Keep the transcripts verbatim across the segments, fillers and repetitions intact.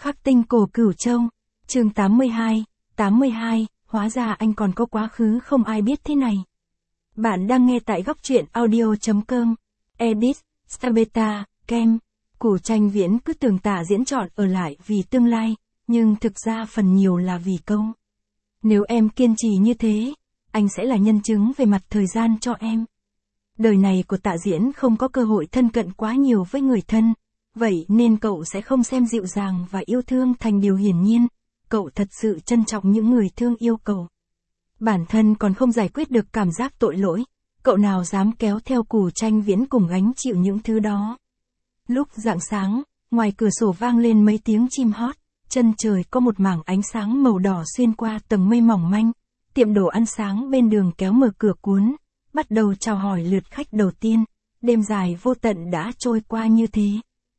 Khắc tinh cổ Cửu Châu, chương tám mươi hai, tám mươi hai, hóa ra anh còn có quá khứ không ai biết thế này. Bạn đang nghe tại góc truyện audio.com, edit, Stabeta, Kem. Củ Tranh Viễn cứ tưởng Tạ Diễn chọn ở lại vì tương lai, nhưng thực ra phần nhiều là vì câu. Nếu em kiên trì như thế, anh sẽ là nhân chứng về mặt thời gian cho em. Đời này của Tạ Diễn không có cơ hội thân cận quá nhiều với người thân, vậy nên cậu sẽ không xem dịu dàng và yêu thương thành điều hiển nhiên, cậu thật sự trân trọng những người thương yêu cậu. Bản thân còn không giải quyết được cảm giác tội lỗi, cậu nào dám kéo theo Củ Tranh Viễn cùng gánh chịu những thứ đó. Lúc rạng sáng, ngoài cửa sổ vang lên mấy tiếng chim hót, chân trời có một mảng ánh sáng màu đỏ xuyên qua tầng mây mỏng manh, tiệm đồ ăn sáng bên đường kéo mở cửa cuốn, bắt đầu chào hỏi lượt khách đầu tiên, đêm dài vô tận đã trôi qua như thế.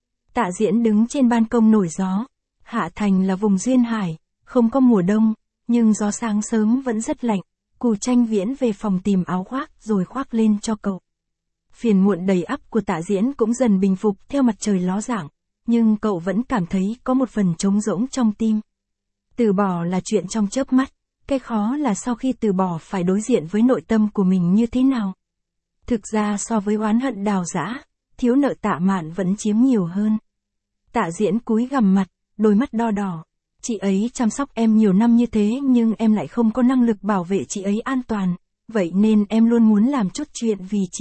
Tạ Diễn đứng trên ban công nổi gió, Hạ Thành là vùng duyên hải, không có mùa đông, nhưng gió sáng sớm vẫn rất lạnh, Củ Tranh Viễn về phòng tìm áo khoác rồi khoác lên cho cậu. Phiền muộn đầy ắp của Tạ Diễn cũng dần bình phục theo mặt trời ló dạng, nhưng cậu vẫn cảm thấy có một phần trống rỗng trong tim. Từ bỏ là chuyện trong chớp mắt, cái khó là sau khi từ bỏ phải đối diện với nội tâm của mình như thế nào. Thực ra so với oán hận đào giã, thiếu nợ Tạ Mạn vẫn chiếm nhiều hơn. Tạ Diễn cúi gằm mặt, đôi mắt đo đỏ. Chị ấy chăm sóc em nhiều năm như thế nhưng em lại không có năng lực bảo vệ chị ấy an toàn, vậy nên em luôn muốn làm chút chuyện vì chị.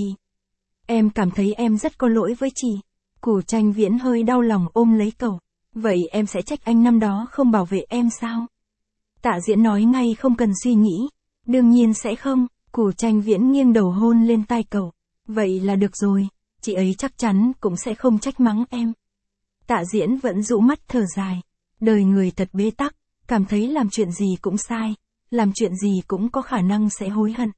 Em cảm thấy em rất có lỗi với chị. Củ Tranh Viễn hơi đau lòng ôm lấy cậu. Vậy em sẽ trách anh năm đó không bảo vệ em sao? Tạ Diễn nói ngay không cần suy nghĩ. Đương nhiên sẽ không. Củ Tranh Viễn nghiêng đầu hôn lên tai cậu. Vậy là được rồi, chị ấy chắc chắn cũng sẽ không trách mắng em. Tạ Diễn vẫn dụ mắt thở dài. Đời người thật bế tắc, cảm thấy làm chuyện gì cũng sai, làm chuyện gì cũng có khả năng sẽ hối hận.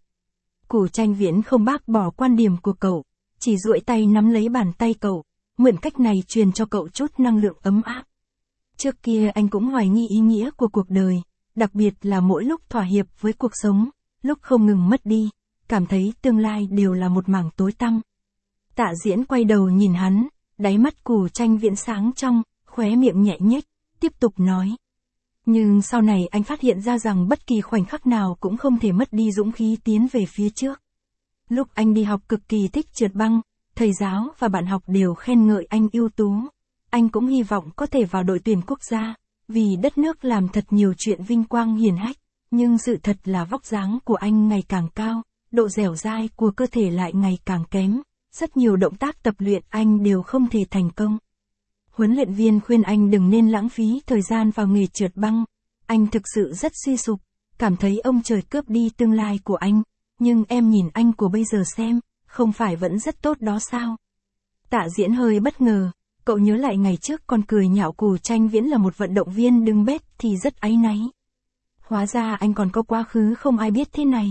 Củ Tranh Viễn không bác bỏ quan điểm của cậu, chỉ duỗi tay nắm lấy bàn tay cậu, mượn cách này truyền cho cậu chút năng lượng ấm áp. Trước kia anh cũng hoài nghi ý nghĩa của cuộc đời, đặc biệt là mỗi lúc thỏa hiệp với cuộc sống, lúc không ngừng mất đi, cảm thấy tương lai đều là một mảng tối tăm. Tạ Diễn quay đầu nhìn hắn, đáy mắt Củ Tranh Viễn sáng trong, khóe miệng nhẹ nhếch, tiếp tục nói. Nhưng sau này anh phát hiện ra rằng bất kỳ khoảnh khắc nào cũng không thể mất đi dũng khí tiến về phía trước. Lúc anh đi học cực kỳ thích trượt băng, thầy giáo và bạn học đều khen ngợi anh ưu tú. Anh cũng hy vọng có thể vào đội tuyển quốc gia, vì đất nước làm thật nhiều chuyện vinh quang hiển hách, nhưng sự thật là vóc dáng của anh ngày càng cao, độ dẻo dai của cơ thể lại ngày càng kém, rất nhiều động tác tập luyện anh đều không thể thành công. Huấn luyện viên khuyên anh đừng nên lãng phí thời gian vào nghề trượt băng, anh thực sự rất suy sụp, cảm thấy ông trời cướp đi tương lai của anh, nhưng em nhìn anh của bây giờ xem, không phải vẫn rất tốt đó sao? Tạ Diễn hơi bất ngờ, cậu nhớ lại ngày trước còn cười nhạo Củ Tranh Viễn là một vận động viên đứng bếp thì rất áy náy. Hóa ra anh còn có quá khứ không ai biết thế này.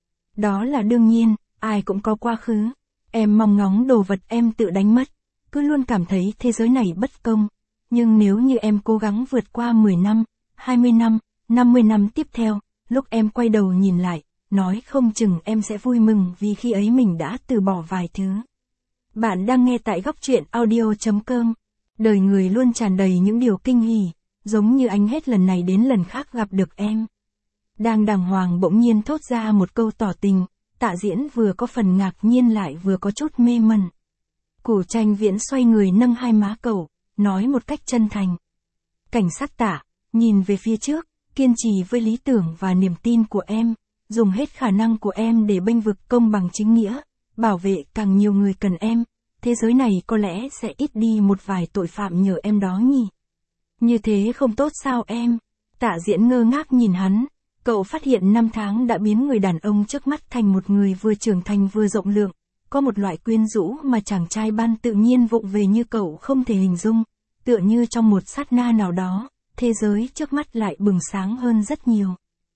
Đó là đương nhiên, ai cũng có quá khứ. Em mong ngóng đồ vật em tự đánh mất, cứ luôn cảm thấy thế giới này bất công. Nhưng nếu như em cố gắng vượt qua mười năm, hai mươi năm, năm mươi năm tiếp theo, lúc em quay đầu nhìn lại, nói không chừng em sẽ vui mừng vì khi ấy mình đã từ bỏ vài thứ. Bạn đang nghe tại góc truyện audio.com. Đời người luôn tràn đầy những điều kinh hỉ, giống như anh hết lần này đến lần khác gặp được em. Đang đàng hoàng bỗng nhiên thốt ra một câu tỏ tình, Tạ Diễn vừa có phần ngạc nhiên lại vừa có chút mê mẩn. Củ Tranh Viễn xoay người nâng hai má cậu, nói một cách chân thành. Cảnh sát Tạ, nhìn về phía trước, kiên trì với lý tưởng và niềm tin của em, dùng hết khả năng của em để bênh vực công bằng chính nghĩa, bảo vệ càng nhiều người cần em, thế giới này có lẽ sẽ ít đi một vài tội phạm nhờ em đó nhỉ. Như thế không tốt sao em? Tạ Diễn ngơ ngác nhìn hắn, cậu phát hiện năm tháng đã biến người đàn ông trước mắt thành một người vừa trưởng thành vừa rộng lượng, có một loại quyến rũ mà chàng trai ban tự nhiên vụng về như cậu không thể hình dung, tựa như trong một sát na nào đó, thế giới trước mắt lại bừng sáng hơn rất nhiều.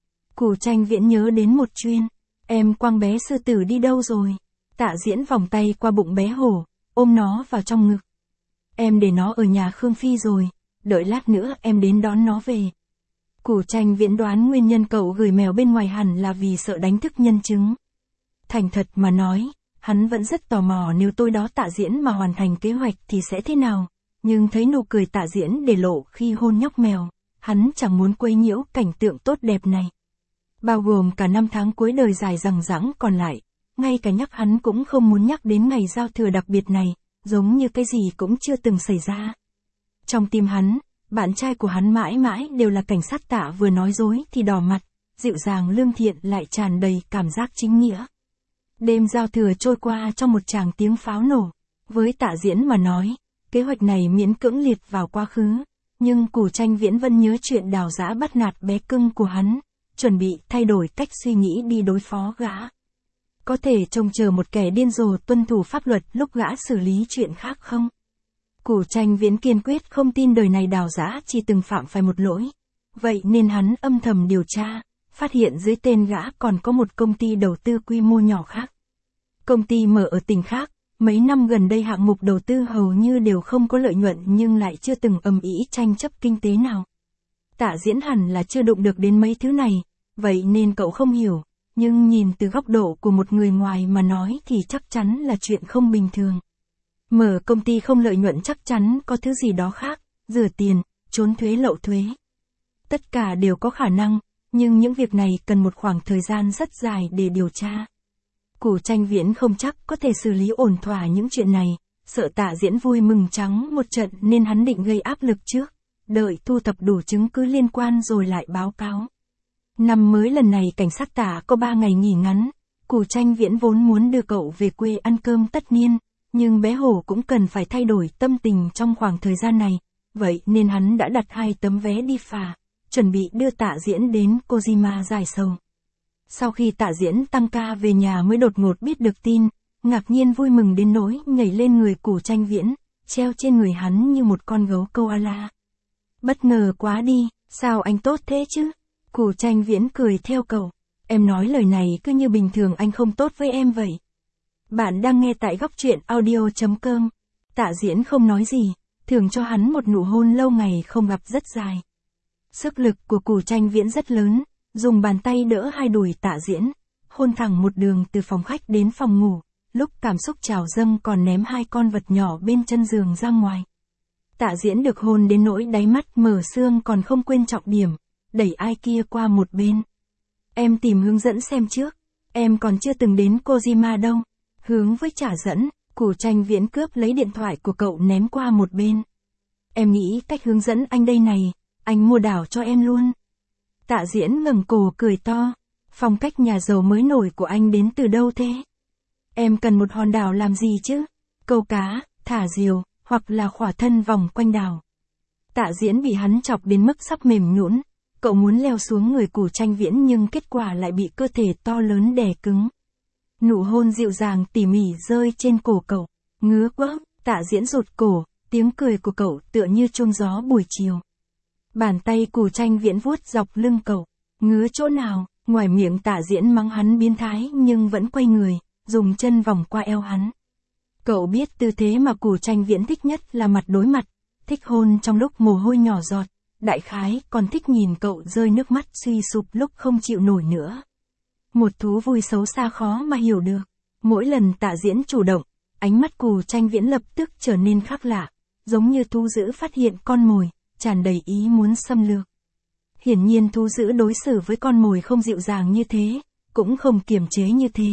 Củ Tranh Viễn nhớ đến một chuyên, em quăng bé sư tử đi đâu rồi? Tạ Diễn vòng tay qua bụng bé hổ, ôm nó vào trong ngực. Em để nó ở nhà Khương Phi rồi, đợi lát nữa em đến đón nó về. Củ Tranh Viễn đoán nguyên nhân cậu gửi mèo bên ngoài hẳn là vì sợ đánh thức nhân chứng. Thành thật mà nói, hắn vẫn rất tò mò nếu tôi đó Tạ Diễn mà hoàn thành kế hoạch thì sẽ thế nào, nhưng thấy nụ cười Tạ Diễn để lộ khi hôn nhóc mèo, hắn chẳng muốn quấy nhiễu cảnh tượng tốt đẹp này. Bao gồm cả năm tháng cuối đời dài dằng dẵng còn lại, ngay cả nhắc hắn cũng không muốn nhắc đến ngày giao thừa đặc biệt này, giống như cái gì cũng chưa từng xảy ra. Trong tim hắn, bạn trai của hắn mãi mãi đều là cảnh sát Tạ vừa nói dối thì đỏ mặt, dịu dàng lương thiện lại tràn đầy cảm giác chính nghĩa. Đêm giao thừa trôi qua trong một tràng tiếng pháo nổ, với Tạ Diễn mà nói, kế hoạch này miễn cưỡng liệt vào quá khứ, nhưng Cù Tranh Viễn vẫn nhớ chuyện đào giã bắt nạt bé cưng của hắn, chuẩn bị thay đổi cách suy nghĩ đi đối phó gã. Có thể trông chờ một kẻ điên rồ tuân thủ pháp luật lúc gã xử lý chuyện khác không? Cù Tranh Viễn kiên quyết không tin đời này đào giã chỉ từng phạm phải một lỗi. Vậy nên hắn âm thầm điều tra, phát hiện dưới tên gã còn có một công ty đầu tư quy mô nhỏ khác. Công ty mở ở tỉnh khác, mấy năm gần đây hạng mục đầu tư hầu như đều không có lợi nhuận nhưng lại chưa từng ầm ĩ tranh chấp kinh tế nào. Tạ Diễn hẳn là chưa đụng được đến mấy thứ này, vậy nên cậu không hiểu, nhưng nhìn từ góc độ của một người ngoài mà nói thì chắc chắn là chuyện không bình thường. Mở công ty không lợi nhuận chắc chắn có thứ gì đó khác, rửa tiền, trốn thuế lậu thuế. Tất cả đều có khả năng, nhưng những việc này cần một khoảng thời gian rất dài để điều tra. Cù Tranh Viễn không chắc có thể xử lý ổn thỏa những chuyện này, sợ Tạ Diễn vui mừng trắng một trận nên hắn định gây áp lực trước, đợi thu thập đủ chứng cứ liên quan rồi lại báo cáo. Năm mới lần này cảnh sát Tạ có ba ngày nghỉ ngắn, Cù Tranh Viễn vốn muốn đưa cậu về quê ăn cơm tất niên, nhưng bé hổ cũng cần phải thay đổi tâm tình trong khoảng thời gian này, vậy nên hắn đã đặt hai tấm vé đi phà, chuẩn bị đưa Tạ Diễn đến Kojima giải sầu. Sau khi Tạ Diễn tăng ca về nhà mới đột ngột biết được tin, ngạc nhiên vui mừng đến nỗi nhảy lên người Cù Tranh Viễn, treo trên người hắn như một con gấu koala. Bất ngờ quá đi, sao anh tốt thế chứ? Cù Tranh Viễn cười theo cậu, em nói lời này cứ như bình thường anh không tốt với em vậy. Bạn đang nghe tại góc truyện audio chấm com. Tạ Diễn không nói gì, thưởng cho hắn một nụ hôn lâu ngày không gặp rất dài. Sức lực của Cù Tranh Viễn rất lớn, dùng bàn tay đỡ hai đùi Tạ Diễn, hôn thẳng một đường từ phòng khách đến phòng ngủ, lúc cảm xúc trào dâng còn ném hai con vật nhỏ bên chân giường ra ngoài. Tạ Diễn được hôn đến nỗi đáy mắt mở sương còn không quên trọng điểm, đẩy ai kia qua một bên. Em tìm hướng dẫn xem trước, em còn chưa từng đến Kojima đâu. Hướng với trả dẫn, Cù Tranh Viễn cướp lấy điện thoại của cậu ném qua một bên. Em nghĩ cách hướng dẫn anh đây này, anh mua đảo cho em luôn. Tạ Diễn ngẩng cổ cười to, phong cách nhà giàu mới nổi của anh đến từ đâu thế? Em cần một hòn đảo làm gì chứ? Câu cá, thả diều, hoặc là khỏa thân vòng quanh đảo. Tạ Diễn bị hắn chọc đến mức sắp mềm nhũn, cậu muốn leo xuống người Cù Tranh Viễn nhưng kết quả lại bị cơ thể to lớn đè cứng. Nụ hôn dịu dàng tỉ mỉ rơi trên cổ cậu, ngứa quá, Tạ Diễn rụt cổ, tiếng cười của cậu tựa như chuông gió buổi chiều. Bàn tay Cù Tranh Viễn vuốt dọc lưng cậu, ngứa chỗ nào, ngoài miệng Tạ Diễn mắng hắn biến thái nhưng vẫn quay người, dùng chân vòng qua eo hắn. Cậu biết tư thế mà Cù Tranh Viễn thích nhất là mặt đối mặt, thích hôn trong lúc mồ hôi nhỏ giọt, đại khái còn thích nhìn cậu rơi nước mắt suy sụp lúc không chịu nổi nữa. Một thú vui xấu xa khó mà hiểu được. Mỗi lần Tạ Diễn chủ động, ánh mắt Cù Tranh Viễn lập tức trở nên khác lạ, giống như thú dữ phát hiện con mồi, tràn đầy ý muốn xâm lược. Hiển nhiên thú dữ đối xử với con mồi không dịu dàng như thế, cũng không kiềm chế như thế.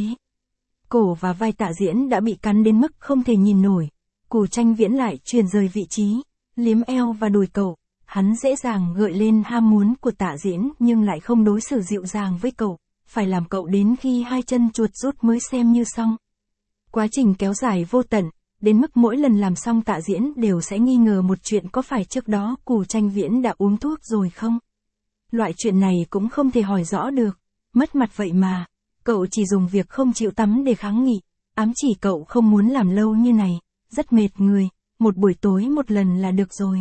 Cổ và vai Tạ Diễn đã bị cắn đến mức không thể nhìn nổi, Cù Tranh Viễn lại chuyển rời vị trí, liếm eo và đùi cậu, hắn dễ dàng gợi lên ham muốn của Tạ Diễn nhưng lại không đối xử dịu dàng với cậu. Phải làm cậu đến khi hai chân chuột rút mới xem như xong. Quá trình kéo dài vô tận, đến mức mỗi lần làm xong Tạ Diễn đều sẽ nghi ngờ một chuyện có phải trước đó Cù Tranh Viễn đã uống thuốc rồi không. Loại chuyện này cũng không thể hỏi rõ được, mất mặt vậy mà, cậu chỉ dùng việc không chịu tắm để kháng nghị, ám chỉ cậu không muốn làm lâu như này, rất mệt người, một buổi tối một lần là được rồi.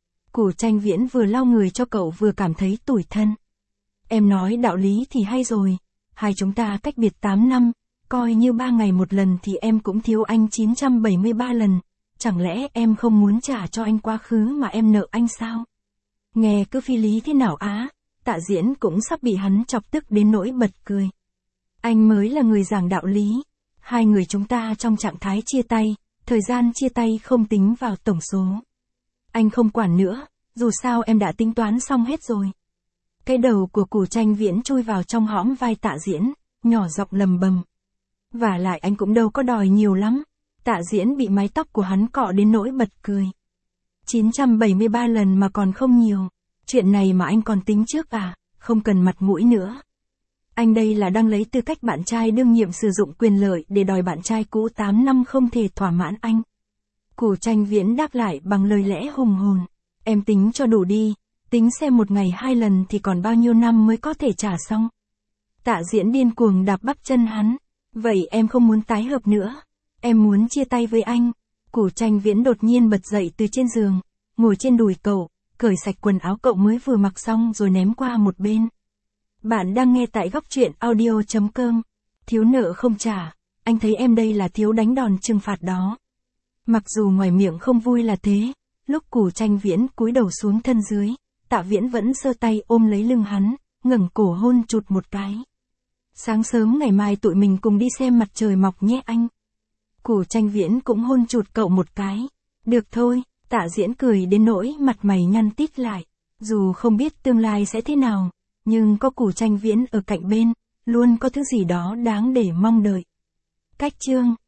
Cù Tranh Viễn vừa lau người cho cậu vừa cảm thấy tủi thân. Em nói đạo lý thì hay rồi, hai chúng ta cách biệt tám năm, coi như ba ngày một lần thì em cũng thiếu anh chín trăm bảy mươi ba lần, chẳng lẽ em không muốn trả cho anh quá khứ mà em nợ anh sao? Nghe cứ phi lý thế nào á, Tạ Diễn cũng sắp bị hắn chọc tức đến nỗi bật cười. Anh mới là người giảng đạo lý, hai người chúng ta trong trạng thái chia tay, thời gian chia tay không tính vào tổng số. Anh không quản nữa, dù sao em đã tính toán xong hết rồi. Cái đầu của Củ Tranh Viễn chui vào trong hõm vai Tạ Diễn, nhỏ giọng lầm bầm. Vả lại anh cũng đâu có đòi nhiều lắm. Tạ Diễn bị mái tóc của hắn cọ đến nỗi bật cười. chín trăm bảy mươi ba lần mà còn không nhiều. Chuyện này mà anh còn tính trước à, không cần mặt mũi nữa. Anh đây là đang lấy tư cách bạn trai đương nhiệm sử dụng quyền lợi để đòi bạn trai cũ tám năm không thể thỏa mãn anh. Củ Tranh Viễn đáp lại bằng lời lẽ hùng hồn. Em tính cho đủ đi, tính xem một ngày hai lần thì còn bao nhiêu năm mới có thể trả xong. Tạ Diễn điên cuồng đạp bắp chân hắn. Vậy em không muốn tái hợp nữa. Em muốn chia tay với anh. Củ Tranh Viễn đột nhiên bật dậy từ trên giường, ngồi trên đùi cậu, cởi sạch quần áo cậu mới vừa mặc xong rồi ném qua một bên. Bạn đang nghe tại góc truyện audio chấm com. Thiếu nợ không trả, anh thấy em đây là thiếu đánh đòn trừng phạt đó. Mặc dù ngoài miệng không vui là thế, lúc Củ Tranh Viễn cúi đầu xuống thân dưới, Tạ Viễn vẫn giơ tay ôm lấy lưng hắn, ngẩng cổ hôn chụt một cái. Sáng sớm ngày mai tụi mình cùng đi xem mặt trời mọc nhé anh. Củ Tranh Viễn cũng hôn chụt cậu một cái. Được thôi, Tạ Diễn cười đến nỗi mặt mày nhăn tít lại. Dù không biết tương lai sẽ thế nào, nhưng có Củ Tranh Viễn ở cạnh bên, luôn có thứ gì đó đáng để mong đợi. Cách chương